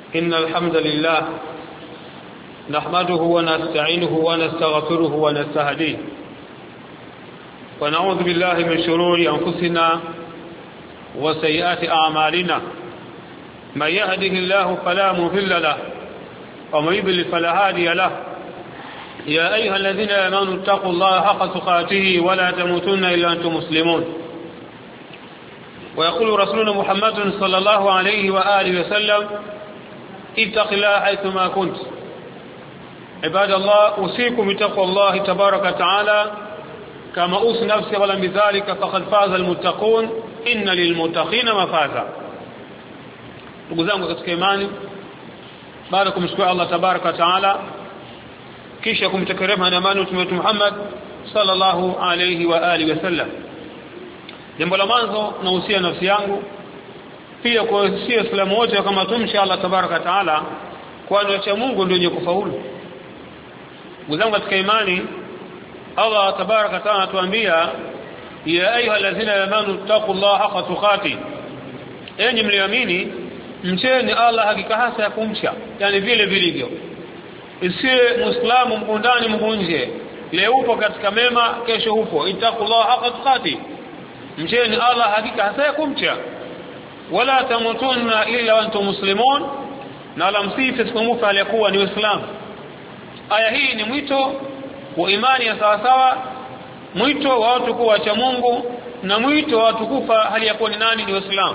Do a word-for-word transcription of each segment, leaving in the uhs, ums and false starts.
إن الحمد لله نحمده ونستعينه ونستغفره ونستهديه ونعوذ بالله من شرور أنفسنا وسيئات أعمالنا من يهده الله فلا مضل له ومن يضلل فلا هادي له يا أيها الذين آمنوا اتقوا الله حق تقاته ولا تموتن إلا أنتم مسلمون ويقول رسولنا محمد صلى الله عليه وآله وسلم اتق الله حيثما كنت. عباد الله، أوصيكم بتقوى الله تبارك وتعالى كما أوصي نفسي ولم بذلك فقد فاز المتقون إن للمتقين مفازا. ndugu zangu katika imani, baada ya kumshukuru Allah tabaraka wa taala kisha kumtakia na amani Mtume Muhammad sallallahu alayhi wa alihi wasallam, jambo la mwanzo nahusia nafsi yangu pia kwa sisi Waislamu wote kama tumshi Allah tabaraka wa taala, kwani acha Mungu ndio mwenye kufaulu. Ndugu zangu katika imani, Allah tabaraka wa taala anatuambia ya ayyuhalladhina amanu taqullaha haqqa tuqati, enyi mlioamini mcheni Allah hakika hasa ya kumcha, yani vile vilivyo. Isiwe muislamu mkundani mkunje, leo upo katika mema kesho upo. Ittaqullaha haqqa tuqati, mcheni Allah hakika hasa ya kumcha. Wala tamutunna illa wa antum muslimun, na la msife siku aliyekuwa ni Uislamu. Aya hii ni mwito wa imani ya sawa sawa, mwito wa watu kuwa cha Mungu na mwito wa watu kufa hali ya kuwa ni nani? Ni Uislamu.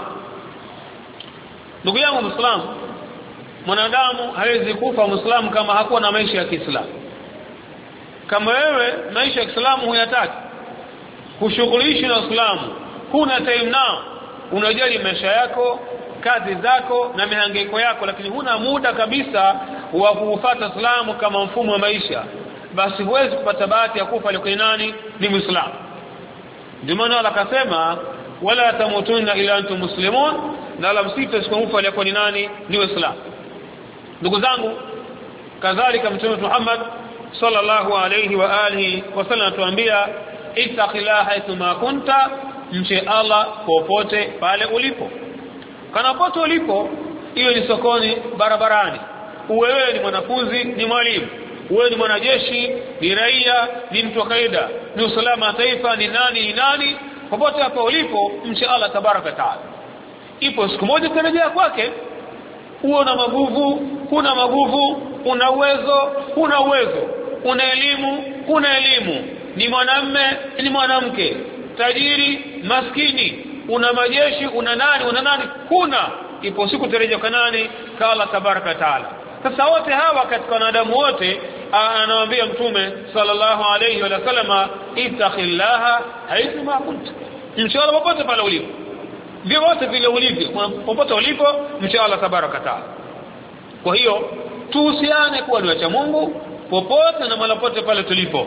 Ndugu yangu Muislamu, mwanadamu hawezi kufa Muislamu kama hakuwa na maisha ya Kiislamu. Kama wewe maisha ya Kiislamu huyataki, kushughulishi na Uislamu, huna time nao, unajali maisha yako, kazi zako na mihangaiko yako, lakini huna muda kabisa wa kufuata Uislamu kama mfumo wa maisha, basi huwezi kupata bahati ya kufa alikuwa nani? Ni Muislamu. Ndio maana Allah akasema wala tamutunna ila antum muslimun, na la msife siku alikuwa ni nani? Ni Uislamu. Ndugu zangu, kadhalika Mtume Muhammad sallallahu alayhi wa alihi wasallam atuambia ittaqillaha haythuma kunta, mche Allah popote pale ulipo. Kana popote ulipo, iwe ni sokoni, barabarani, wewe ni mwanafunzi, ni mwalimu, wewe ni mwanajeshi, ni raia, ni mtu wa kaida, ni usalama taifa, ni nani ni nani, popote hapo ulipo mche Allah tabaraka taala. Ipo siku moja utarejea kwake. Una maguvu, kuna maguvu, una uwezo, kuna uwezo, una elimu, kuna elimu, ni mwanamume, ni mwanamke, tajiri, maskini, una majeshi, una nani, una nani, kuna ipo siku utarejea kwa nani? Kwa Allah tabaraka taala. Sasa wote hawa katika wanadamu wote anawaambia Mtume sallallahu alayhi wa sallam ittaqillaha haythuma kunta, mche Allah popote pale ulipo. Ndio wote vile ulivyo, popote ulipo mche Allah tabaraka taala. Kwa hiyo tuhusiane kuwa ni wacha Mungu popote na mahali pote pale tulipo.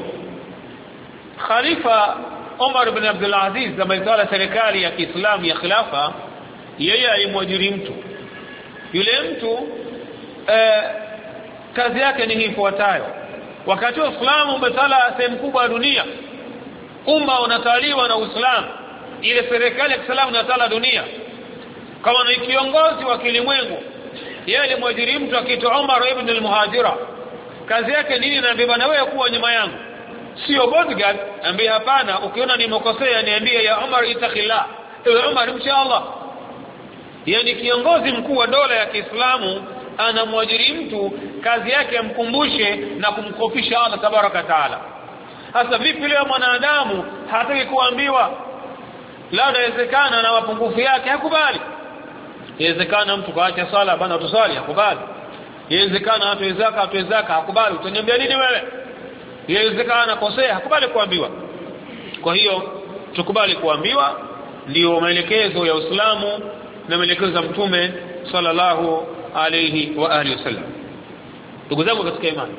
Khalifa Umar ibn Abdul Aziz ambaye alitawala serikali ya Kiislamu ya khilafa, yeye alimwajiri mtu. Yule mtu eh, kazi yake ni ifuatayo. Wakati wa Uislamu umetawala sehemu kubwa ya dunia, umma unatawaliwa na Uislamu, ile serikali ya Kiislamu inatawala dunia kama ni kiongozi wa kilimwengu. Yeye alimwajiri mtu akiitwa Umar ibn al-Muhajira. Kazi yake nini? Na bwana wewe kuwa nyuma yangu, sio bodyguard. Ambie hapana, ukiona nimekosea niambie ya Umar ittaqillah, ewe Umar mcha Allah. Yaani kiongozi mkuu wa dola ya Kiislamu anamwajiri mtu, kazi yake amkumbushe na kumkofisha Allah tabaraka taala. Hasa vipi leo mwanadamu hataki kuambiwa? La, inawezekana na mapungufu yake hakubali. Inawezekana mtu kaacha sala bana tusali hakubali. Inawezekana atoe zaka atoe zaka hakubali. Utaniambia nini wewe? Inawezekana kosea hakubali kuambiwa. Kwa hiyo tukubali kuambiwa, ndio maelekezo ya Uislamu na maelekezo ya Mtume sallallahu alayhi wa alihi wasallam. Ndugu zangu katika imani,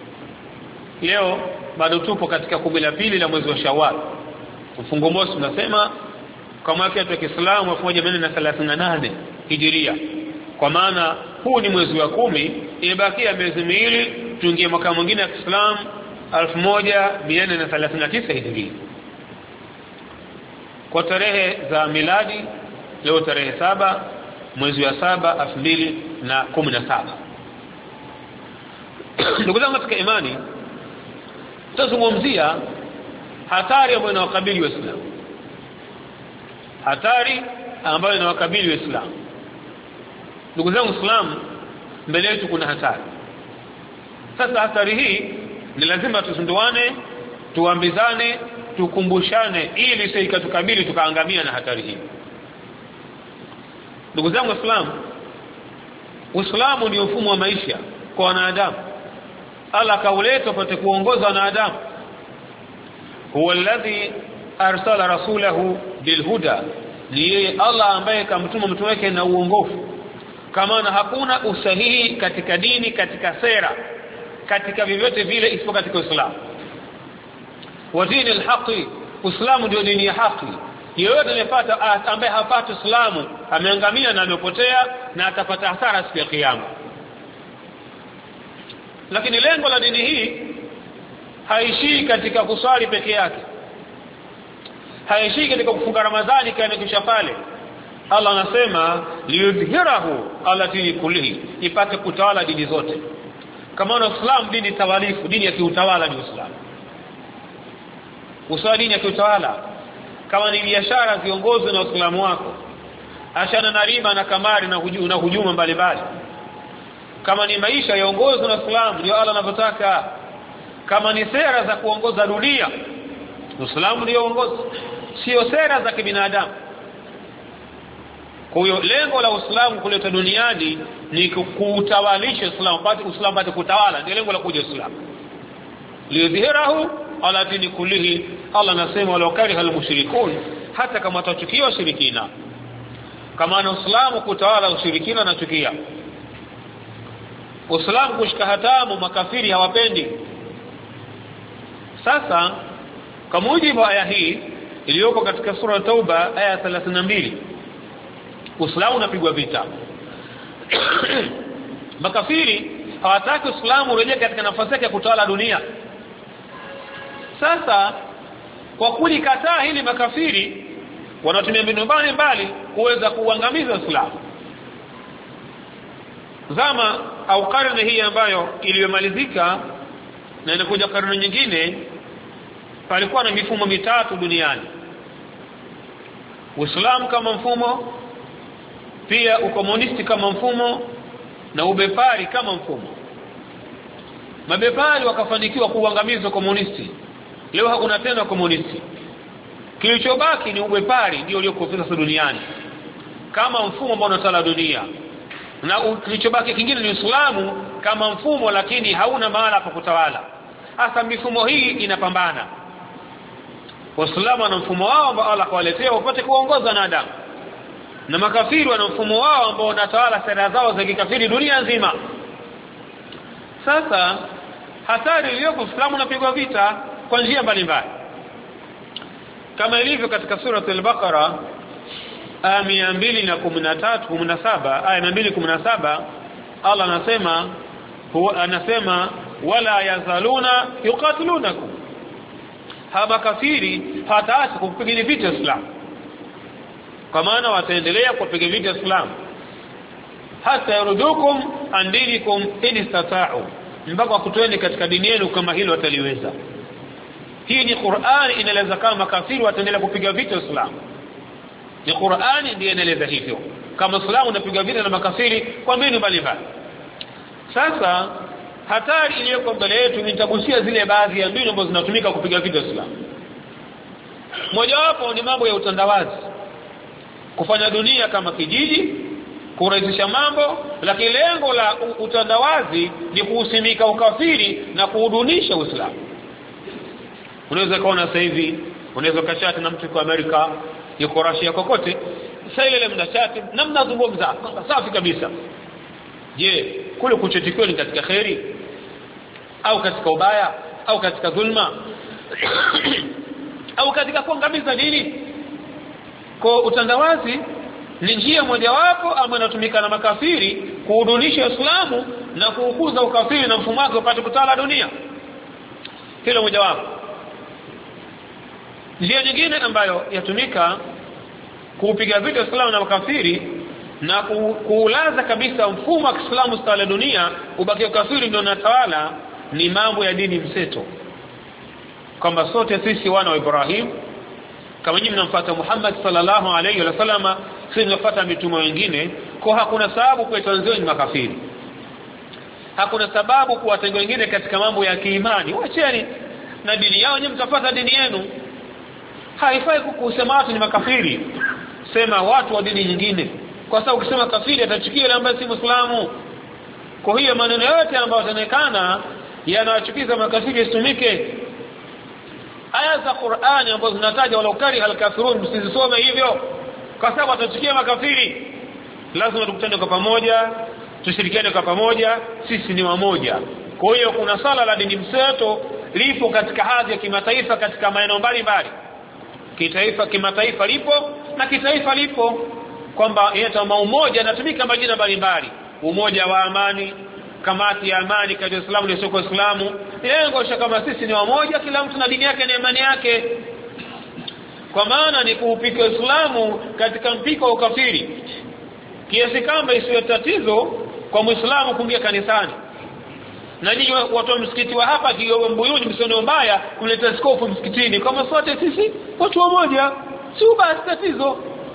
leo bado tupo katika kumi la pili la mwezi wa Shawwal. Mfungo mosi tunasema kwa mwaka wa Kiislamu elfu moja mia nne thelathini na nane Hijiria. Kwa maana huu ni mwezi wa kumi, imebakia miezi miwili tuingie mwaka mwingine wa Kiislamu elfu moja mia nne thelathini na tisa Hijiria. Kwa tarehe za miladi leo tarehe saba mwezi wa saba elfu mbili na kumi na saba. Ndugu zangu katika imani, tutazungumzia hatari ambayo inawakabili Waislamu. Hatari ambayo inawakabili Waislamu. Ndugu zangu Waislamu, mbele yetu kuna hatari. Sasa hatari hii ni lazima tuzinduane, tuambizane, tukumbushane ili sisi tukabili tukaangamia na hatari hii. Ndugu zangu Waislamu, Uislamu ni mfumo wa maisha kwa wanadamu. Allah kauleta upate kuongoza wanadamu. Huwa alladhi arsala rasulahu bilhuda, ni yeye Allah ambaye kamtuma mtume wake na uongofu. Kama na hakuna usahihi katika dini, katika sera, katika vyovyote vile isipokuwa katika Uislamu. Wa dini alhaqi, Uislamu ndio dini ya haki. Yeyote anayepata ambaye hapata Uislamu ameangamia na amepotea na atapata hasara siku ya kiyama. Lakini lengo la dini hii haishii katika kuswali peke yake. Haishii katika kufunga Ramadhani kana kisha pale. Allah anasema liyudhhirahu ala dini kullihi, ipate kutawala dini zote. Kama na Uislamu dini tawalifu, dini ya kiutawala ni Uislamu. Usawa dini ya kiutawala. Kama ni biashara ziongozwe na Uislamu wako. Achana na riba na kamari na hujuma na hujuma mbalimbali. Kama ni maisha yaongozwe na Uislamu ndio Allah anavyotaka. Kama ni sera za kuongoza dunia, Uislamu ndio uongozi, sio sera za kibinadamu. Kwa hiyo lengo la Uislamu kuleta duniani ni kuutawalisha Uislamu, pate Uislamu pate kutawala, ndio lengo la kuja Uislamu. Liyudhhirahu ala dini kullihi, Allah anasema wala kariha almushrikun, hata kama watachukia washirikina. Kama na Uislamu kutawala ushirikina na chukia. Uislamu kushika hatamu makafiri hawapendi. Sasa kwa mujibu wa aya hii iliyoko katika sura Tauba aya thelathini na mbili, Uislamu unapigwa vita. Makafiri hawataki Uislamu urejee katika nafasi yake ya kutawala dunia. Sasa kwa kulikataa hili makafiri wanatumia mbinu mbalimbali kuweza kuangamiza Uislamu. Zama au karne hii ambayo iliyomalizika na inakuja karne nyingine, palikuwa na mifumo mitatu duniani. Uislamu kama mfumo, pia ukomunisti kama mfumo, na ubepari kama mfumo. Mabepari wakafanikiwa kuangamiza komunisti. Leo hakuna tena komunisti. Kilichobaki ni ubepari ndio ulioko sasa duniani kama mfumo ambao unatawala dunia. Na kilichobaki kingine ni Uislamu kama mfumo, lakini hauna mahala pa kutawala. Hasa mifumo hii inapambana. Waislamu wana mfumo wao ambao Allah kawaletea upate kuongoza wanadamu, na makafiri wana mfumo wao ambao unatawala sera zao za kikafiri dunia nzima. Sasa hatari iliyoko, Uislamu unapigwa vita kwa njia mbalimbali, kama ilivyo katika sura al-Baqara aya mia mbili na kumi na tatu kumi na saba, aya mia mbili kumi na saba, Allah anasema huwa anasema wala yazaluna yuqatilunakum, haba kafiri hataacha kupiga vita Uislamu, kwa maana wataendelea kupiga vita Uislamu hata yarudukum an dinikum in istata'u, mpaka kutoeni katika dini yenu kama hilo wataliweza. Hii ni Qur'an inaeleza kama kafiri wataendelea kupiga vita Uislamu. Ni Qur'an ndiyo inaeleza hivyo, kama Uislamu unapiga vita na makafiri kwa mbinu mbalimbali. Sasa hatari iliyoko mbele yetu nitagusia zile baadhi ya mbinu ambazo zinatumika kupiga vita Uislamu. Mojawapo ni mambo ya utandawazi, kufanya dunia kama kijiji, kurahisisha mambo, lakini lengo la utandawazi ni kuusimika ukafiri na kuudunisha Uislamu. Unaweza kuona sasa hivi unaweza kachati na mtu kwa Amerika, yuko Russia, kokote, sasa ile mnachati na mnazungumza safi kabisa. Je, kule kuchotikiwa ni katika khairi au katika ubaya au katika dhulma au katika kuangamiza dini? Kwa utandawazi ni njia mojawapo ambayo inatumika na makafiri kuudunisha Uislamu na kuukuza ukafiri na mfumo wake upate kutawala dunia. Hilo mojawapo. Njia nyingine ambayo yatumika kuupiga vita Uislamu na makafiri na kuulaza kabisa mfumo wa Kiislamu stala dunia ubaki kafiri ndio natawala, ni mambo ya dini mseto, kwamba sote sisi wana wa Ibrahim, kama nyinyi mnamfuata Muhammad sallallahu alayhi wa sallam, sisi tunafuata mitume wengine, kwa hakuna sababu kuwatanzia ni makafiri, hakuna sababu kuwatenga wengine katika mambo ya kiimani. Waacheni na dini yao, nyinyi mtafuata dini yenu. Haifai kusema watu ni makafiri, sema watu wa dini nyingine, kwa sababu ukisema kafiri atachukia yule ambaye si Muislamu. Kwa hiyo maneno yote ambayo yanaonekana yanawachukiza makafiri isitumike. Aya za Qur'ani ambazo zinataja wala ukari al-kafirun msizisome hivyo, kwa sababu atachukia makafiri. Lazima tukutane kwa pamoja, tushirikiane kwa pamoja, sisi ni wamoja. Kwa hiyo kuna sala la dini mseto lipo katika hadhi ya kimataifa katika maeneo mbalimbali. Kitaifa kimataifa lipo na kitaifa lipo, kwamba inaitwa umoja, natumika majina mbalimbali: umoja wa amani, kamati ya amani kati ya Uislamu na sio Uislamu. Lengo ni kama sisi ni wamoja, kila mtu na dini yake na imani yake, kwa maana ni kuupika Uislamu katika mpiko wa ukafiri, kiasi kama isiwe tatizo kwa Muislamu kuingia kanisani. Na nyinyi watu wa msikiti wa hapa Kigogo Mbuyuni msione mbaya kuleta skofu msikitini, kama sote sisi watu wamoja, si basi tatizo.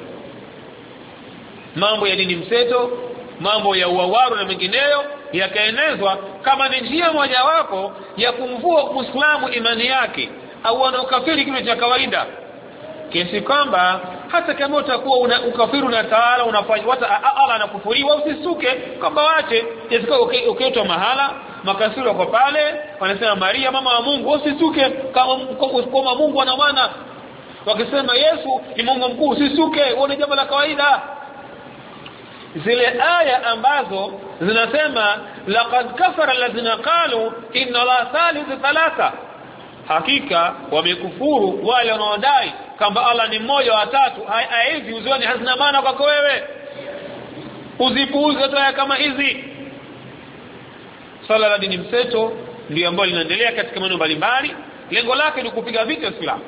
Mambo ya dini mseto, mambo ya uwawaru na mengineyo yakaenezwa kama ni njia moja wapo ya kumvua Muislamu imani yake au ana ukafiri kitu cha kawaida, kiasi kwamba hata kama utakuwa una ukafiru na taala unafanya hata Allah anakufuriwa, usisuke kwamba wache yesika ukiitwa mahala makasiri kwa pale wanasema Maria mama wa Mungu, usisuke kama kama Mungu ana maana, wakisema Yesu ni Mungu mkuu, usisuke, uone jambo la kawaida. Zile aya ambazo zinasema laqad kafara alladhina qalu inna la thalithu thalatha, hakika wamekufuru wale wanaodai kwamba Allah ni mmoja wa tatu. Aya hizi uzione hazina maana kwako wewe, uzipuuze aya kama hizi. Sala la dini mseto ndio ambalo linaendelea katika maeneo mbalimbali, lengo lake ni kupiga vita Uislamu.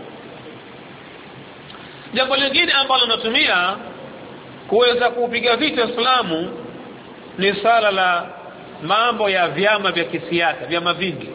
Jambo lingine ambalo natumia kuweza kupiga vita Uislamu ni sala la mambo ya vyama vya kisiasa, vyama vingi.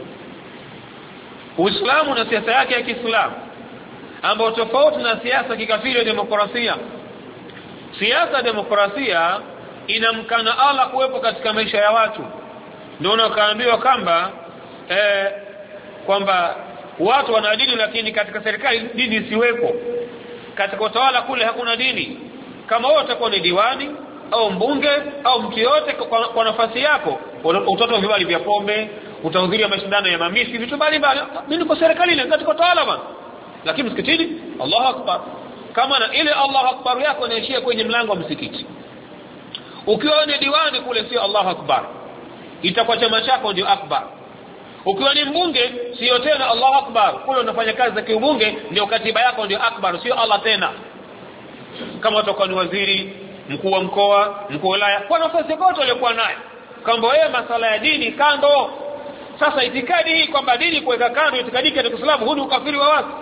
Uislamu na siasa yake ya Kiislamu ambao tofauti na siasa kikafiri ya demokrasia. Siasa ya demokrasia inamkana Allah kuwepo katika maisha ya watu. Ndio unaokaambiwa kwamba eh kwamba watu wana dini, lakini katika serikali dini isiwepo. Katika utawala kule hakuna dini. Kama wewe utakuwa ni diwani au mbunge au mtu yote kwa, kwa nafasi yako, utatoa vibali vya pombe, utahudhuria mashindano ya mamisi, vitu mbalimbali. Mimi niko serikalini katika utawala bwana, lakini msikitini Allahu Akbar. Kama na ile Allahu Akbar yako inaishia kwenye mlango wa msikiti. Ukiwa ni diwani kule sio Allahu Akbar, itakuwa chama chako ndio akbar. Ukiwa ni mbunge sio tena Allahu Akbar, kule unafanya kazi za kiubunge ndio katiba yako ndio akbar, sio Allah tena. Kama utakuwa ni waziri, mkuu wa mkoa, mkuu wa wilaya, kwa nafasi yote aliyokuwa nayo, kwamba wewe masala ya dini kando. Sasa itikadi hii kwamba dini kuweka kando itikadi ya Uislamu, huu ni ukafiri wa wazi.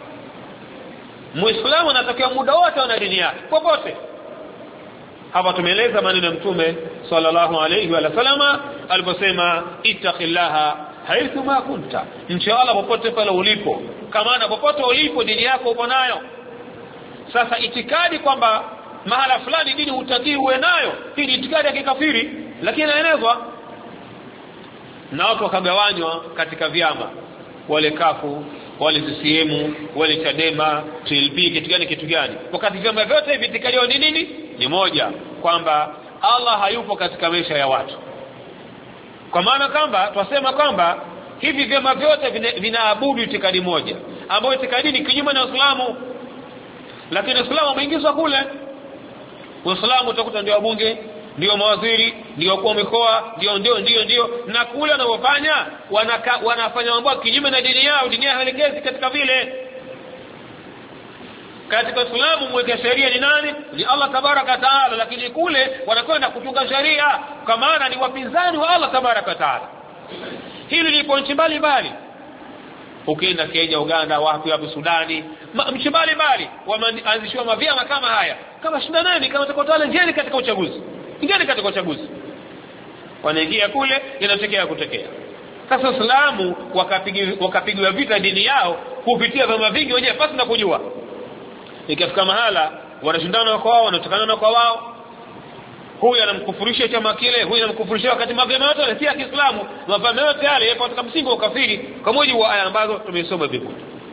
Muislamu anatakiwa muda wote ana dini yake popote. Hapa tumeeleza maneno ya Mtume sallallahu alayhi wa sallama aliposema ittaqillaha haithu ma kunta, mcha Allah popote pale ulipo, kama na popote ulipo dini yako uko nayo. Sasa itikadi kwamba mahala fulani dini hutaki uwe nayo, hii ni itikadi ya kikafiri, lakini inaenezwa na watu wakagawanywa katika vyama, wale kafu, wale C C M, wale Chadema, T L P, kitu gani kitu gani. Wakati vyama vyote hivi itikadi ni nini? Ni moja, kwamba Allah hayupo katika maisha ya watu. Kwa maana kwamba twasema kwamba hivi vyama vyote vinaabudu itikadi moja, ambayo itikadi ni kinyume na Uislamu. Lakini Uislamu umeingizwa kule. Uislamu utakuta ndio wabunge, ndio mawaziri, ndio wakuu wa mikoa, ndio ndio ndio ndio na kule wanaofanya wanafanya mambo kinyume na dini yao. Dini yao haelekezi katika vile. Katika Uislamu mweka sheria ni nani? Ni Allah tabaraka taala, lakini kule wanakwenda kutunga sheria kwa maana ni wapinzani wa Allah tabaraka taala. Hili lipo nchi mbalimbali. Ukienda Kenya, Uganda, wapi wapi, Sudani, nchi mbalimbali wameanzishwa mavyama kama haya kama shindaneni, kama mtakotawala njeni katika uchaguzi, ingeni katika uchaguzi. Wanaingia kule, inatokea kutokea. Sasa Uislamu wakapigwa wakapigwa vita dini yao kupitia vyama vingi wenyewe pasi na kujua. Ikafika mahala wanashindana kwa wao, wanatokana na kwa wao. Huyu anamkufurisha chama kile, huyu anamkufurisha, wakati mapema yote si ya Kiislamu, mapema yote yale yapo katika msingi wa ukafiri kwa mujibu wa aya ambazo tumesoma vipo.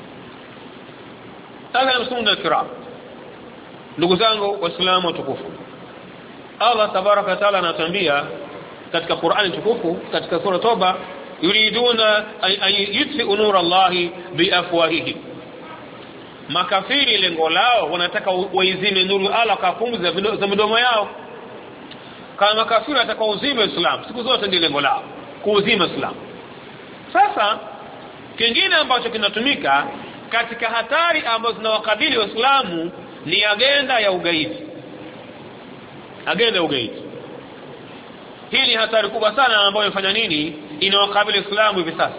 Sasa msumuna al-kiram, ndugu zangu waislamu watukufu, Allah tabaraka wa taala anatuambia katika Qur'ani tukufu katika sura Toba, yuriduna an yutfi'u nura Allahi biafwahihim. Makafiri lengo lao wanataka waizime nuru Allah kwa pumzi za midomo yao. Kama makafiri watakao uzime Islam, siku zote ndio lengo lao, kuuzima Islam. Sasa kingine ambacho kinatumika katika hatari ambazo zinawakabili Waislamu ni agenda ya ugaidi. Agenda ya ugaidi. Hii ni hatari kubwa sana ambayo inafanya nini? Inawakabili Uislamu hivi sasa.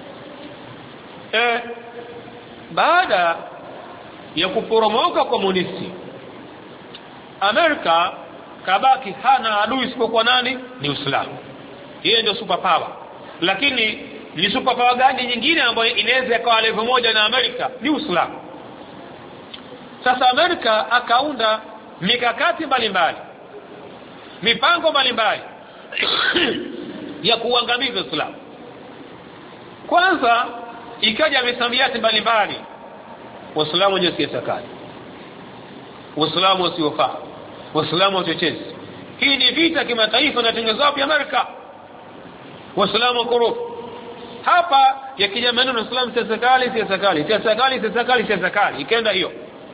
Eh, baada ya kuporomoka komunisti, Amerika kabaki hana adui isipokuwa nani? Ni Uislamu. Yeye ndio super power. Lakini ni super power gani nyingine ambayo inaweza ikawa level moja na Amerika? Ni Uislamu. Sasa Amerika akaunda mikakati mbalimbali, mipango mbalimbali ya kuangamiza Uislamu. Kwanza ikaja misamiati mbalimbali, Waislamu wenye siasa kali, Waislamu wasiofaa, Waislamu wachochezi. Hii ni vita kimataifa na tengenezo wapi Amerika? Waislamu korofi. Hapa yakija maneno Uislamu siasa kali, siasa kali, siasa kali, siasa kali, siasa kali, ikaenda hiyo.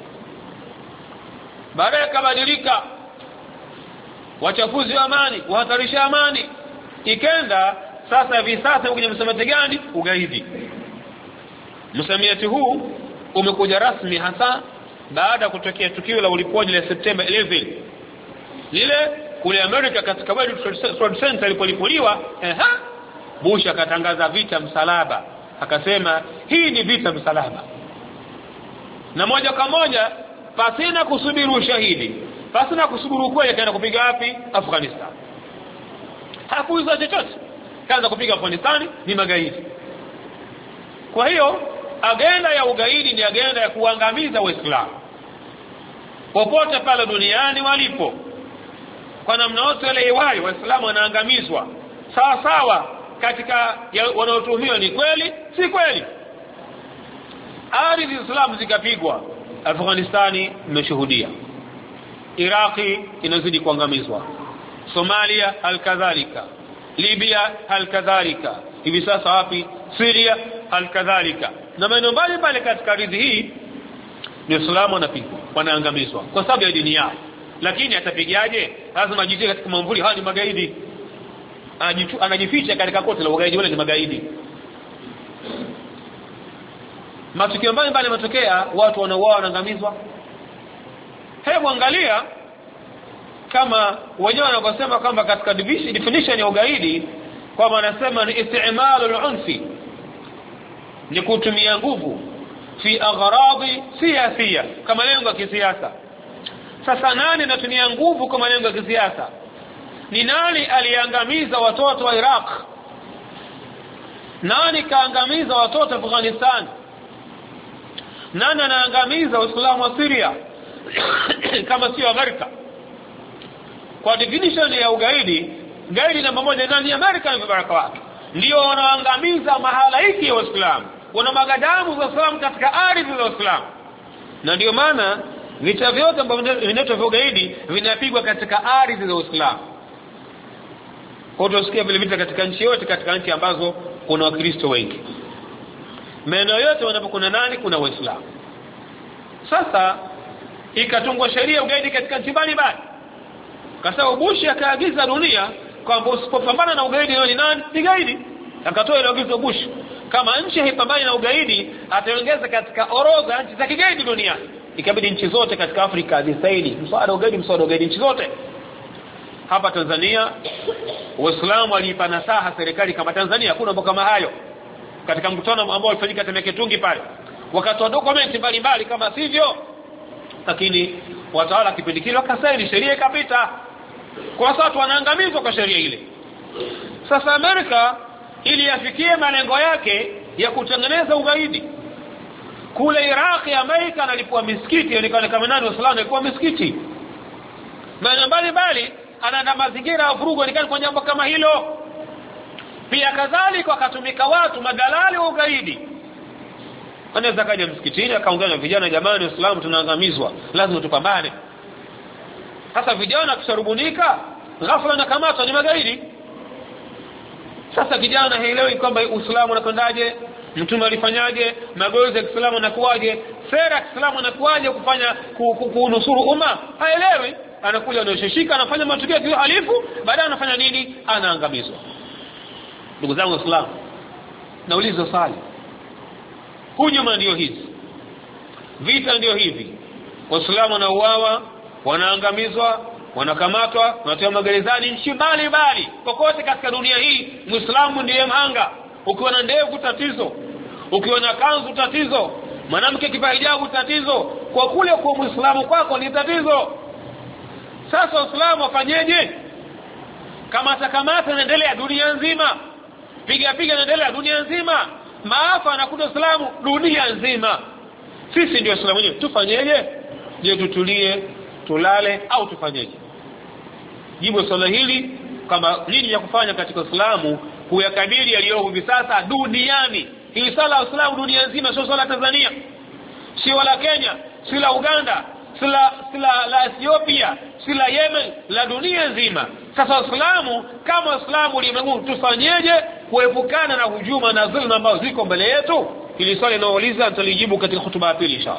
Baadaye kabadilika, wachafuzi wa amani, wahatarisha amani, ikenda sasa hivi sasa kwenye msamiati gani? Ugaidi. Msamiati huu umekuja rasmi hasa baada kutokea tukio la ulipuaji la September eleventh. Lile kule Amerika katika World Trade Center ilipolipuliwa, eha, Bush akatangaza vita msalaba. Akasema hii ni vita msalaba. Na moja kwa moja pasina kusubiri ushahidi, pasina kusubiri ukweli, akaenda kupiga wapi? Afghanistan. Hakuuza chochote, kaanza kupiga Afghanistan, ni magaidi. Kwa hiyo agenda ya ugaidi ni agenda ya kuangamiza Waislamu popote pale duniani walipo. Kwa namna yote ile iwayo Waislamu wanaangamizwa sawa sawa katika wanaotuhumiwa ni kweli si kweli. Ardhi za Uislamu zikapigwa, Afghanistani imeshuhudia, Iraki inazidi kuangamizwa, Somalia halikadhalika, Libya halikadhalika, hivi sasa wapi? Syria halikadhalika, na maeneo mbalimbali katika ardhi hii ni Waislamu wanapigwa, wanaangamizwa kwa sababu ya dini yao. Lakini atapigaje? Lazima ajitie katika mamvuli, hawa ni magaidi. Anajitu, anajificha katika koti la ugaidi, wale ni magaidi. Matukio mbalimbali yametokea, watu wanauawa, wanaangamizwa. Hebu angalia kama wenyewe wanavyosema kwamba katika definition ya ugaidi kwamba wanasema ni isti'malul unfi, ni kutumia nguvu fi aghradi siyasiya, kama lengo la kisiasa. Sasa nani anatumia nguvu kama lengo la kisiasa? Ni nani aliangamiza watoto wa Iraq? Nani kaangamiza watoto wa Afghanistan? Nani anaangamiza Waislamu wa Syria kama sio Amerika? Kwa definition ya ugaidi, gaidi namba moja nani? Amerika na vibaraka wake. Ndio wanaangamiza mahalaiki ya Waislamu, wana magadamu za Waislamu katika ardhi za Waislamu. Na ndio maana vita vyote ambavyo vinaitwa vya ugaidi vinapigwa katika ardhi za Uislamu. Kwa hiyo tusikia vile vita katika nchi yote, katika nchi ambazo kuna Wakristo wengi. Maeneo yote wanapokuna nani? Kuna Waislamu. Sasa ikatungwa sheria ugaidi katika nchi mbalimbali. Kwa sababu Bush akaagiza dunia kwamba usipopambana na ugaidi ni nani? Ni gaidi. Akatoa ile agizo Bush, kama nchi haipambani na ugaidi ataongeza katika orodha nchi za kigaidi duniani. Ikabidi nchi zote katika Afrika zisaini mswada ugaidi, mswada ugaidi nchi zote. Hapa Tanzania Waislamu waliipa nasaha serikali kama Tanzania, hakuna mambo kama hayo. Katika mkutano ambao ulifanyika Temeke Tungi pale, wakatoa dokumenti mbalimbali kama sivyo. Lakini watawala kipindi kile wakasaini sheria ikapita. Kwa sasa watu wanaangamizwa kwa sheria ile. Sasa Amerika ili yafikie malengo yake ya kutengeneza ugaidi, kule Iraq Amerika analipua misikiti, inaonekana kama nani Waislamu alikuwa misikiti. Maana mbali mbali anaandaa mazingira ya vurugu inaonekana kwa jambo kama hilo. Pia kadhalika wakatumika watu madalali wa ugaidi. Anaweza kaja msikitini akaongea na vijana, jamani Waislamu tunaangamizwa, lazima tupambane. Sasa vijana kusharubunika, ghafla na kamata ni magaidi. Sasa kijana haelewi kwamba Uislamu unakwendaje, mtume alifanyaje, magozi ya Kiislamu yanakuaje, sera ya Kiislamu yanakuaje kufanya kunusuru umma, haelewi. Anakuja anashishika, anafanya matukio ya kihalifu, baadaye anafanya nini? Anaangamizwa. Ndugu zangu Waislamu, nauliza swali, hujuma ndio hizi, vita ndio hivi, Waislamu wanauawa, wanaangamizwa, wanakamatwa, wanatoa magerezani nchi mbalimbali. Kokote katika dunia hii Muislamu ndiye mhanga. Ukiwa na ndevu tatizo, ukiwa na kanzu tatizo, mwanamke kivaa hijabu tatizo, kwa kule kwa Muislamu kwako ni tatizo. Sasa Waislamu wafanyeje? Kama takamata inaendelea dunia nzima, piga piga inaendelea dunia nzima, maafa anakuja Uislamu dunia nzima. Sisi ndio Waislamu wenyewe, tufanyeje? Je, tutulie, tulale au tufanyeje? Jibu swala hili kama nini ya kufanya katika Uislamu kuyakabili yaliyo hivi sasa duniani. Hili sala ya Uislamu dunia nzima, sio sala Tanzania, sio la Kenya, sio la Uganda, sio la sila la Ethiopia, sio la Yemen, la dunia nzima. Sasa Uislamu kama Uislamu ulimwengu tufanyeje kuepukana na hujuma na dhulma ambazo ziko mbele yetu? Hili swali nauliza, nitalijibu katika hutuba ya pili inshallah.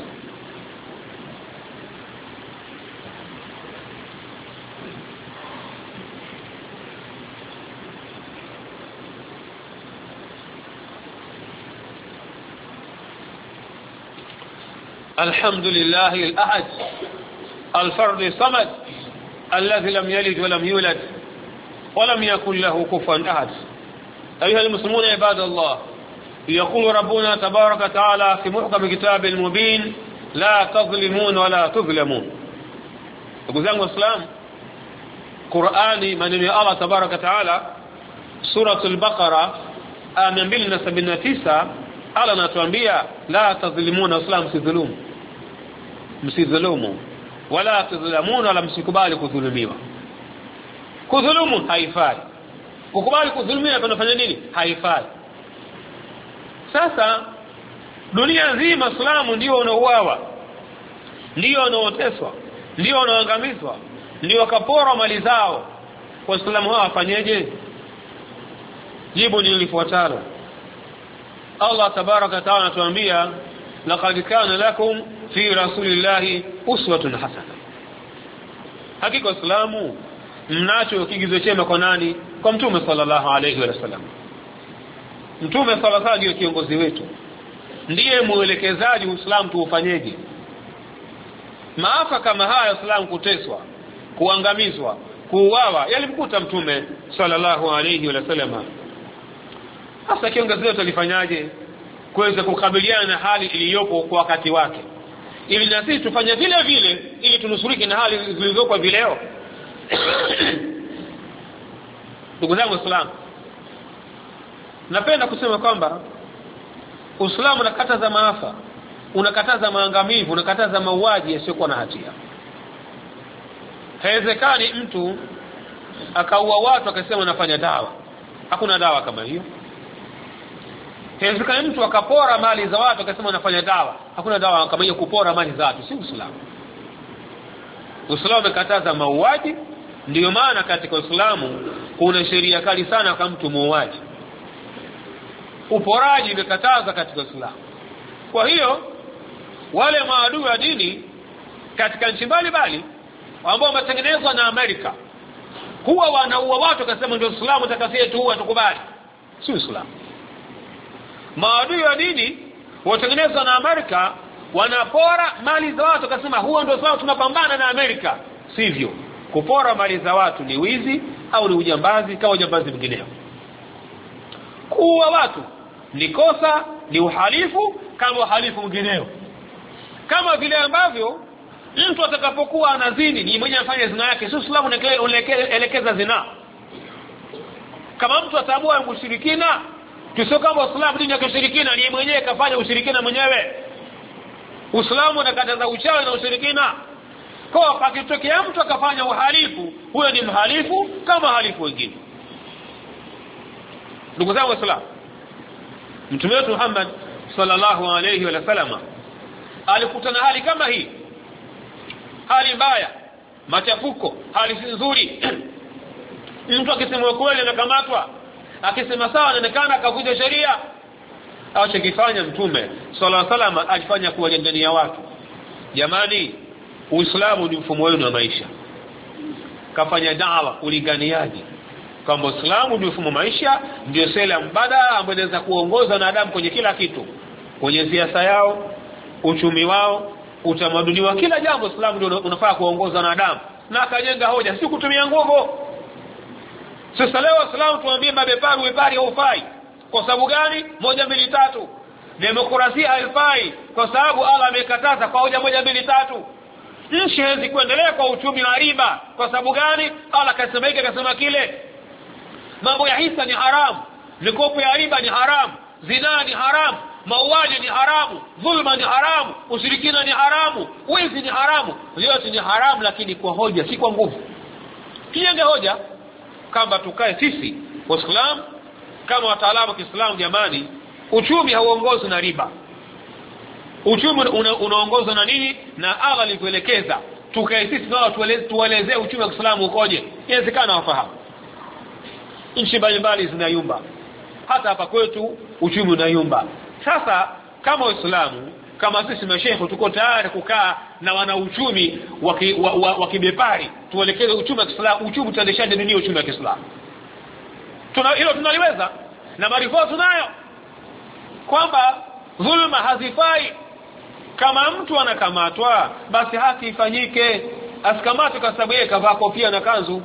الحمد لله الأحد الفرد الصمد الذي لم يلد ولم يولد ولم يكن له كفوا أحد. أيها المسلمون عباد الله، يقول ربنا تبارك وتعالى في محكم كتاب المبين: لا تظلمون ولا تظلمون. وقزان الإسلام قرآني من الله تبارك وتعالى سورة البقرة آمن بلنا سبنا تسا ala natuambia la tadhlimuna, Islam msidhulumu, msidhulumu, wala tadhlamuna, wala msikubali kudhulumiwa. Kudhulumu haifai, kukubali kudhulumiwa kunafanya nini? Haifai. Sasa dunia nzima Islamu ndio unauawa, ndio unaoteswa, ndio unaangamizwa, ndio wakapora mali zao. Waislamu hao wafanyeje? Jibu ni lifuatalo. Allah tabaraka taala anatuambia: laqad kana lakum fi rasulillahi uswatun hasana. Hakika Uislamu mnacho kigizo chema kwa nani? Kwa Mtume sallallahu alayhi wa sallam. Mtume sallallahu alayhi ndiye kiongozi wetu, ndiye muelekezaji Uislamu tuufanyeje. Maafa kama haya Uislamu kuteswa, kuangamizwa, kuuawa yalimkuta Mtume sallallahu alayhi wa sallam. Sasa kiongozi wetu alifanyaje kuweza kukabiliana na hali iliyopo kwa wakati wake, ili na sisi tufanye vile vile ili tunusurike na hali zilizopo vileo? Ndugu zangu Waislamu, napenda kusema kwamba Uislamu unakataza maafa, unakataza maangamivu, unakataza mauaji yasiyokuwa na hatia. Haiwezekani mtu akaua watu akasema anafanya dawa. Hakuna dawa kama hiyo. Haiwezekani mtu akapora mali za watu akasema anafanya dawa. Hakuna dawa kama hiyo, kupora mali za watu si Uislamu. Uislamu umekataza mauaji, ndio maana katika Uislamu kuna sheria kali sana kwa mtu muuaji. Uporaji umekataza katika Uislamu. Kwa hiyo wale maadui wa dini katika nchi mbalimbali ambao wametengenezwa na Amerika huwa wanaua watu akasema ndio Uislamu takasie tu tukubali. Si Uislamu. Maadui wa dini watengenezwa na Amerika wanapora mali za watu akasema huo ndio sawa, tunapambana na Amerika. Sivyo. Kupora mali za watu ni wizi au ni ujambazi kama ujambazi mwingine. Kuua watu ni kosa, ni uhalifu kama uhalifu mwingine. Kama vile ambavyo mtu atakapokuwa anazini ni mwenye afanye zina yake, sio Uislamu unaelekeza zina. Kama mtu ataamua mushirikina, tusio kama Uislamu dini ya kushirikina, ni mwenyewe kafanya ushirikina mwenyewe. Uislamu unakataza uchawi na ushirikina. Kwa pakitokea mtu akafanya uhalifu, huyo ni mhalifu kama halifu wengine. Ndugu zangu Waislamu, Mtume wetu Muhammad sallallahu alayhi wa sallam alikutana hali kama hii, hali mbaya, machafuko, hali nzuri. Mtu akisema kweli anakamatwa, akisema sawa anaonekana akavunja sheria. Alichokifanya Mtume sallallahu alayhi wa sallam alifanya kuwalingania watu, jamani, Uislamu ni mfumo wenu wa maisha. Kafanya da'wa, ulinganiaji kwamba Uislamu ni mfumo wa maisha, ndio sela mbadala ambayo inaweza kuongoza wanadamu kwenye kila kitu, kwenye siasa yao, uchumi wao, utamaduni wao, kila jambo Uislamu ndio unafaa kuongoza wanadamu. Na akajenga hoja, si kutumia nguvu. Sasa leo Uislamu tuambie mabeparu wepari haufai. Kwa sababu gani? Moja mbili tatu. Demokrasia haifai kwa sababu Allah amekataza kwa hoja moja mbili tatu. Nchi haiwezi kuendelea kwa uchumi wa riba kwa sababu gani? Allah kasema hiki akasema kile. Mambo ya hisa ni haramu, mikopo ya riba ni haramu, zina ni haramu, mauaji ni haramu, dhulma ni haramu, ushirikina ni haramu, wizi ni haramu. Yote ni haramu, lakini kwa hoja, si kwa nguvu. Kijenge hoja kama tukae sisi Waislamu kama wataalamu wa Kiislamu, jamani, uchumi hauongozwi na riba. Uchumi unaongozwa na nini? Na Allah alivyoelekeza. Tukae sisi nao tueleze tuelezee uchumi wa Kiislamu ukoje. Inawezekana wafahamu. Nchi mbalimbali zinayumba. Hata hapa kwetu uchumi unayumba. Sasa kama Waislamu, kama sisi mashehe, tuko tayari kukaa na wana uchumi wa kibepari, tuelekeze uchumi wa Kiislamu, uchumi utaendeshaje dunia, uchumi wa Kiislamu. Tuna hilo tunaliweza, na maarifa tunayo kwamba dhulma hazifai. Kama mtu anakamatwa, basi haki ifanyike. Asikamatwe kwa sababu yeye kavaa kofia na kanzu,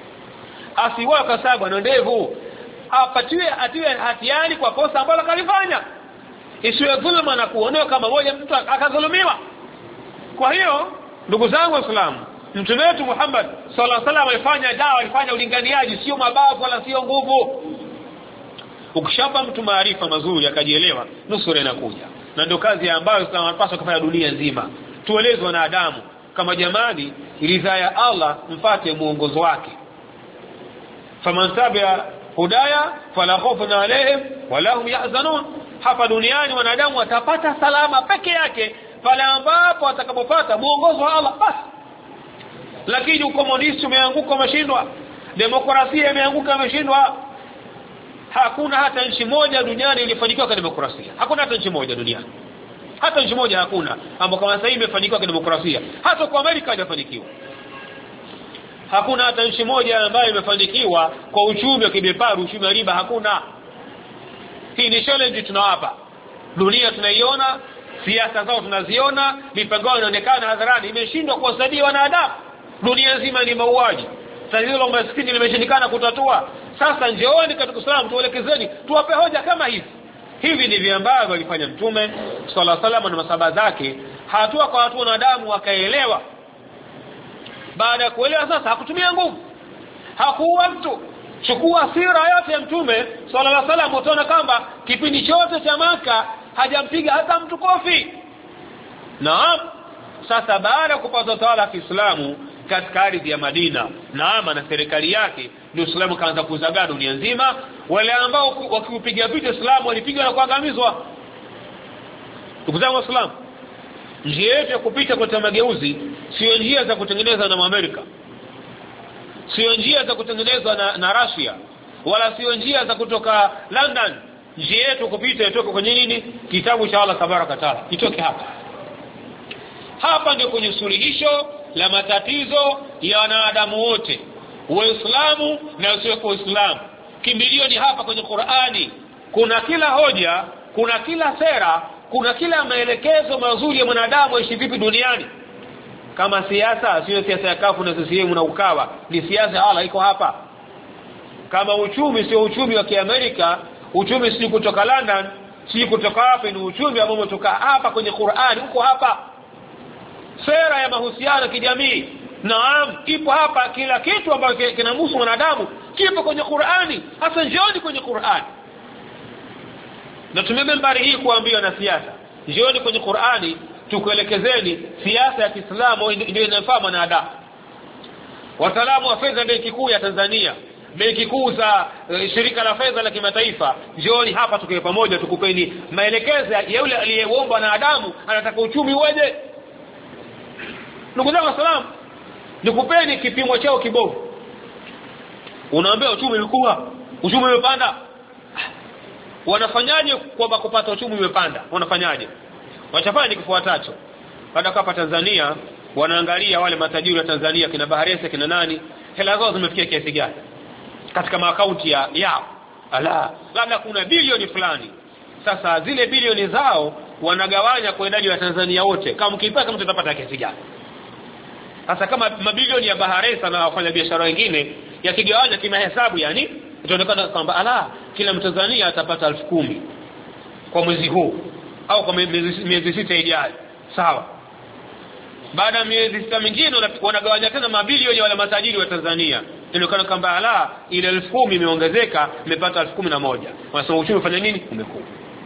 asiwe kwa sababu ana ndevu, apatiwe atiwe hatiani kwa kosa ambalo kalifanya. Isiwe dhulma na kuonewa kama moja mtu akadhulumiwa. Kwa hiyo ndugu zangu Waislamu, Mtume wetu Muhammad sallallahu alaihi wasallam alifanya dawa, alifanya ulinganiaji, sio mabavu wala sio nguvu. Ukishapa mtu maarifa mazuri akajielewa, nusura inakuja. Na ndio kazi ambayo tunapaswa kufanya dunia nzima. Tuelezwe wanadamu kama jamani, ridhaa ya Allah mfate muongozo wake. Faman tabi'a hudaya fala khawfun alayhim wala hum yahzanun. Hapa duniani wanadamu watapata salama peke yake pale ambapo watakapopata muongozo wa Allah basi. Lakini ukomunisti umeanguka, umeshindwa. Demokrasia imeanguka, imeshindwa. Hakuna hata nchi moja duniani ilifanikiwa kwa demokrasia. Hakuna hata nchi moja duniani. Hata nchi moja hakuna ambapo kama sasa imefanikiwa kwa demokrasia. Hata kwa Amerika haijafanikiwa. Hakuna hata nchi moja ambayo imefanikiwa kwa uchumi wa kibeparu, uchumi wa riba, hakuna. Hii ni challenge tunawapa. Dunia tunaiona, siasa zao tunaziona, mipango yao inaonekana hadharani, imeshindwa kuwasaidia wanadamu. Dunia nzima ni mauaji. Tatizo la umaskini limeshindikana kutatua. Sasa njooni katika Uislamu tuelekezeni, tuwape hoja kama hizi. Hivi ndivyo ambavyo alifanya Mtume sallallahu alaihi wasallam na masahaba zake, hatua kwa hatua wanadamu wakaelewa. Baada ya kuelewa sasa hakutumia nguvu. Hakuua mtu. Chukua sira yote ya Mtume sallallahu alaihi wasallam, utaona kwamba kipindi chote cha Maka hajampiga hata mtu kofi. Naam. Sasa baada ya kupata utawala wa Kiislamu katika ardhi ya Madina, naama na serikali yake, ndio Uislamu kaanza kuzagaa dunia nzima. Wale ambao wakiupiga vita Uislamu walipigwa na kuangamizwa. Ndugu zangu Waislamu, njia yetu ya kupita kwa mageuzi sio njia za kutengeneza na Amerika, sio njia za kutengenezwa na, na Russia, wala sio njia za kutoka London. Njia yetu kupita itoke kwenye nini? Kitabu cha Allah tabaraka taala. Itoke hapa. Hapa ndio kwenye suluhisho la matatizo ya wanadamu wote, Waislamu na wasio Waislamu. Kimbilio ni hapa kwenye Qur'ani. Kuna kila hoja, kuna kila sera, kuna kila maelekezo mazuri ya mwanadamu aishi vipi duniani. Kama siasa, sio siasa ya kafu na C C M na Ukawa, ni siasa ya Allah iko hapa. Kama uchumi, sio uchumi wa Kiamerika, uchumi si kutoka London, si kutoka hapa, ni uchumi ambao umetoka hapa kwenye Qur'ani, uko hapa. sera ya mahusiano kijamii. Naam, kipo hapa kila kitu ambacho kinamhusu wanadamu kipo kwenye Qur'ani. Hasa njooni kwenye Qur'ani. Na tumebembari hii kuambiwa na siasa. Njooni kwenye Qur'ani tukuelekezeni siasa ya Kiislamu ndio inafaa wanadamu. Wataalamu wa fedha benki kuu ya Tanzania, benki kuu za uh, shirika la fedha la kimataifa, njooni hapa tukae pamoja tukupeni maelekezo ya yule aliyeomba na Adamu anataka uchumi uweje. Ndugu zangu salamu, nikupeni kipimo chao kibovu. Unaambia uchumi ulikuwa, uchumi umepanda. Wanafanyaje kwa kupata uchumi umepanda? Wanafanyaje? Wachafanya ni kifuatacho. Baada hapa Tanzania wanaangalia wale matajiri wa Tanzania kina Baharesa kina nani, hela zao zimefikia kiasi gani katika maakaunti ya yao. Ala, labda kuna bilioni fulani. Sasa zile bilioni zao wanagawanya kwa idadi ya Tanzania wote. Kama mkipata mtu atapata kiasi gani? Sasa kama mabilioni ya Baharesa na wafanya biashara wengine yakigawanya kima hesabu, yani itaonekana kwamba ala, kila Mtanzania atapata elfu kumi kwa mwezi huu au kwa miezi, miezi sita ijayo. Sawa. Baada ya miezi sita mingine wanagawanya tena mabilioni ya wale matajiri wa Tanzania. Inaonekana kwamba ala, ile elfu kumi imeongezeka, imepata elfu kumi na moja. Wanasema uchumi ufanya nini? Umekuwa.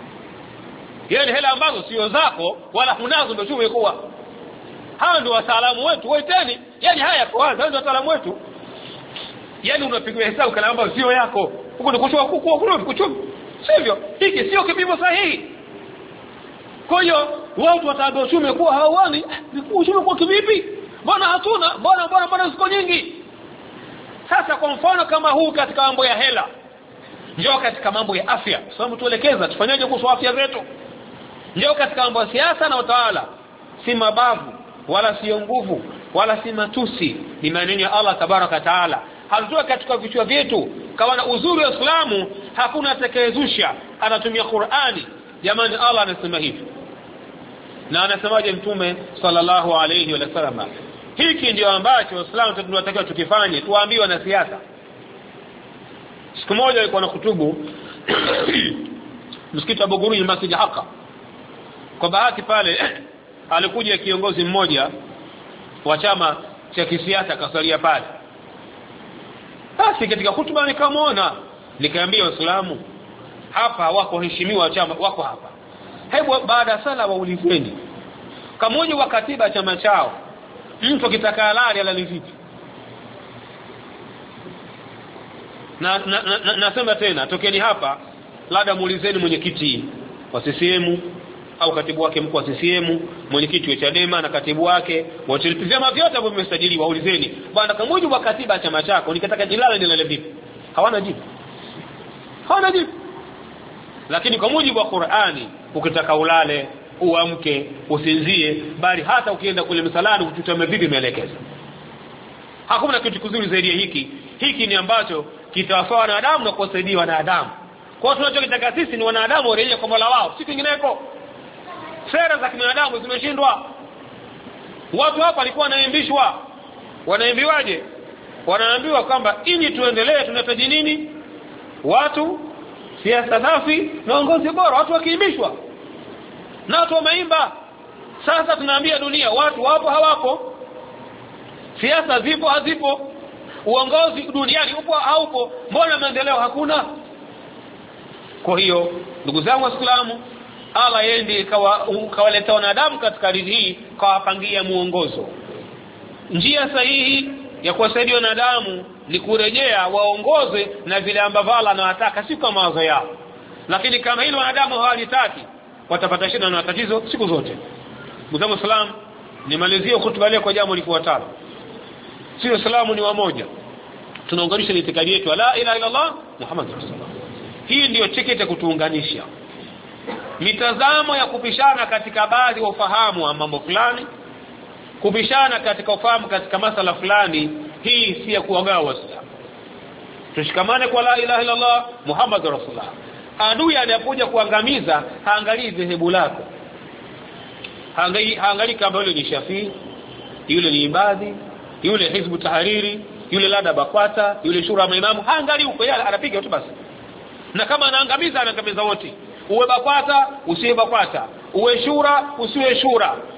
Yaani hela ambazo sio zako wala hunazo ndio uchumi umekuwa. Hawa ndio wataalamu wetu, waiteni. Yaani haya kwa wazi, ndio wataalamu wetu. Yaani unapiga hesabu kana kwamba sio yako. Huko ni kuchukua kuku kuku kuchukua. Sivyo? Hiki sio kipimo sahihi. Kwa hiyo watu wataambia uchumi kuwa hawani, uchumi kwa kivipi? Mbona hatuna? Mbona mbona mbona ziko nyingi? Sasa kwa mfano kama huu katika mambo ya hela, njoo katika mambo ya afya. Sababu tuelekeza tufanyaje kuhusu afya zetu. Njoo katika mambo ya siasa na utawala. Si mabavu wala sio nguvu wala si matusi, ni maneno ya Allah tabaraka taala. Hazua katika vichwa vyetu. Kama na uzuri wa Uislamu hakuna atakayezusha, anatumia Qur'ani. Jamani, Allah anasema hivi. Na anasemaje Mtume sallallahu alayhi wa sallam? Hiki ndio ambacho Uislamu tunatakiwa tukifanye, tuambiwe na siasa. Siku moja alikuwa na hutubu msikiti wa Buguruni Masjid Haka. Kwa bahati pale alikuja kiongozi mmoja wa chama cha kisiasa kasalia pale. Basi katika hutuba nikamwona, nikaambia Waislamu hapa wako heshimiwa chama wako hapa. Hebu baada ya sala waulizeni kama mmoja wa katiba chama chao mtu akitaka halali halali vipi? Na nasema na, na, na tena tokeni hapa, labda muulizeni mwenyekiti wa C C M au katibu wake mkuu wa C C M, mwenyekiti wa Chadema na katibu wake, wote vyama vyote ambavyo vimesajiliwa, waulizeni bwana kama mmoja wa katiba chama chako nikitaka jilala nilale vipi? Hawana jibu. Hawana jibu. Lakini kwa mujibu wa Qur'ani ukitaka ulale, uamke, usinzie, bali hata ukienda kule msalani ututame vipi maelekezo. Hakuna kitu kizuri zaidi ya hiki. Hiki ni ambacho kitawafaa wanadamu na kuwasaidia wanadamu. Kwa hiyo tunachotaka sisi ni wanadamu warejee kwa Mola wao, si kingineko. Sera za kibinadamu zimeshindwa. Watu hapa walikuwa wanaimbishwa. Wanaimbiwaje? Wanaambiwa kwamba ili tuendelee tunahitaji nini? Watu, siasa safi na uongozi bora. Watu wakiimbishwa na watu wameimba. Sasa tunaambia dunia watu wapo hawapo, siasa zipo hazipo, uongozi duniani upo haupo, mbona maendeleo hakuna? Kwa hiyo ndugu zangu Waislamu, Allah yeye kawaleta wanadamu katika ardhi hii, kawapangia muongozo. Njia sahihi ya kuwasaidia wanadamu ni kurejea waongoze na vile ambavyo Allah anawataka, si kama mawazo yao. Lakini kama hilo wanadamu hawalitaki, watapata shida na matatizo siku zote. Ndugu zangu Waislamu, nimalizie hutuba leo kwa jambo lifuatalo. Sisi Waislamu ni wamoja. Tunaunganisha itikadi yetu la ilaha illa Allah Muhammad rasulullah. Hii ndio tiketi ya kutuunganisha. Mitazamo ya kupishana katika baadhi ya ufahamu wa mambo fulani, kupishana katika ufahamu katika masala fulani, hii si ya kuwagawa Waislamu. Tushikamane kwa la ilaha illa Allah Muhammad rasulullah. Adui anapokuja kuangamiza haangalii dhehebu lako, haangalii haangalii kama yule ni Shafii, yule ni Ibadhi, yule Hizbu Tahariri, yule Lada Bakwata, yule Shura Maimamu, haangalii huko, yale anapiga tu basi. Na kama anaangamiza anaangamiza wote. Uwe Bakwata, usiwe Bakwata, uwe Shura, usiwe Shura,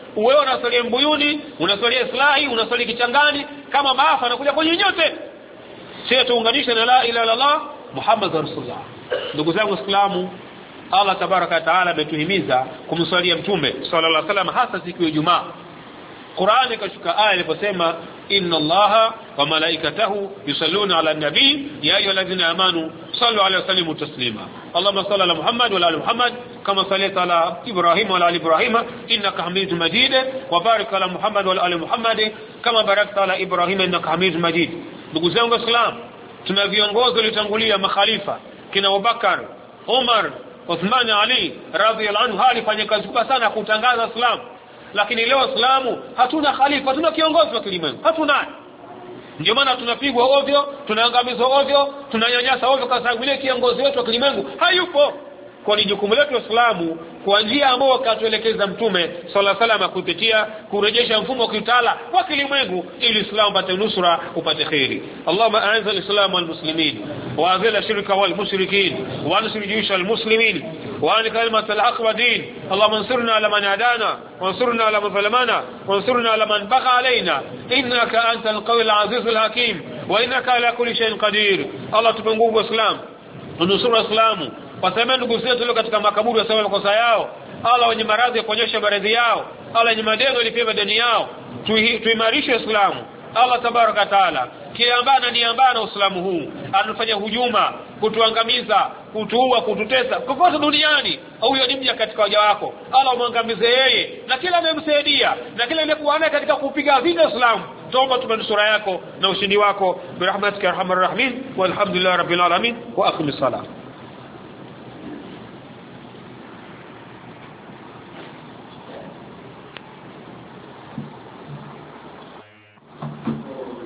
wewe unaswalia mbuyuni, unaswalia islahi, unaswalia kichangani, kama maafa anakuja kwenye nyote. Sisi tuunganishe na la ilaha illallah Muhammadur Rasulullah. Ndugu zangu Waislamu, Allah tabaraka taala ametuhimiza kumswalia mtume sallallahu alaihi wasallam hasa siku ya Ijumaa. Qur'ani kashuka aya iliposema inna Allaha wa malaikatahu yusalluna ala nabii ya ayyuhalladhina amanu sallu alayhi wa sallimu taslima. Allahumma salli ala Muhammad wa ala Muhammad kama sallaita ala Ibrahim wa ala ali Ibrahim innaka Hamidum Majid wa barik ala Muhammad wa ala ali Muhammad kama barakta ala Ibrahim innaka Hamidum Majid. Ndugu zangu Waislamu, tuna viongozi waliotangulia makhalifa kina Abubakar, Umar, Uthman, Ali radhiyallahu anhu, alifanya kazi kubwa sana kutangaza Islam. Lakini leo Waislamu hatuna khalifa, hatuna kiongozi wa kilimwengu, hatuna. Ndio maana tunapigwa ovyo, tunaangamizwa ovyo, tunanyanyasa ovyo kwa sababu ile kiongozi wetu wa kilimwengu hayupo. Kwa ni jukumu letu Waislamu kwa njia ambayo katuelekeza mtume sallallahu alaihi wasallam kupitia kurejesha mfumo wa kiutawala wa kilimwengu ili Uislamu upate nusura, upate khairi. Allahumma a'izz al-islam wal muslimin wa azil ash-shirka wal mushrikin wa ansur jaysh al-muslimin wa an kalimat al-haq wa din. Allahumma ansurna ala man adana wansurna ala man zalamana wansurna ala man bagha alaina innaka antal qawi al-aziz al-hakim wa innaka ala kulli shay'in qadir. Allah tupe nguvu Waislamu, nusura Islamu. Wasema ndugu zetu leo katika makaburi wasema makosa yao, Allah wenye maradhi kuonyesha maradhi yao, Allah wenye madeni walipia madeni yao. Tuimarishe Uislamu. Allah tabaraka taala kiambana ni ambana Uislamu huu anafanya hujuma kutuangamiza, kutuua, kututesa kokote duniani, au huyo ni mja katika waja wako. Allah umwangamize yeye na kila anayemsaidia na kila aliyekuwa naye katika kupiga vita Uislamu. Tuomba tumanusura yako na ushindi wako birahmatika ya arhamar rahimin walhamdulillahi rabbil alamin wa aqimis salat.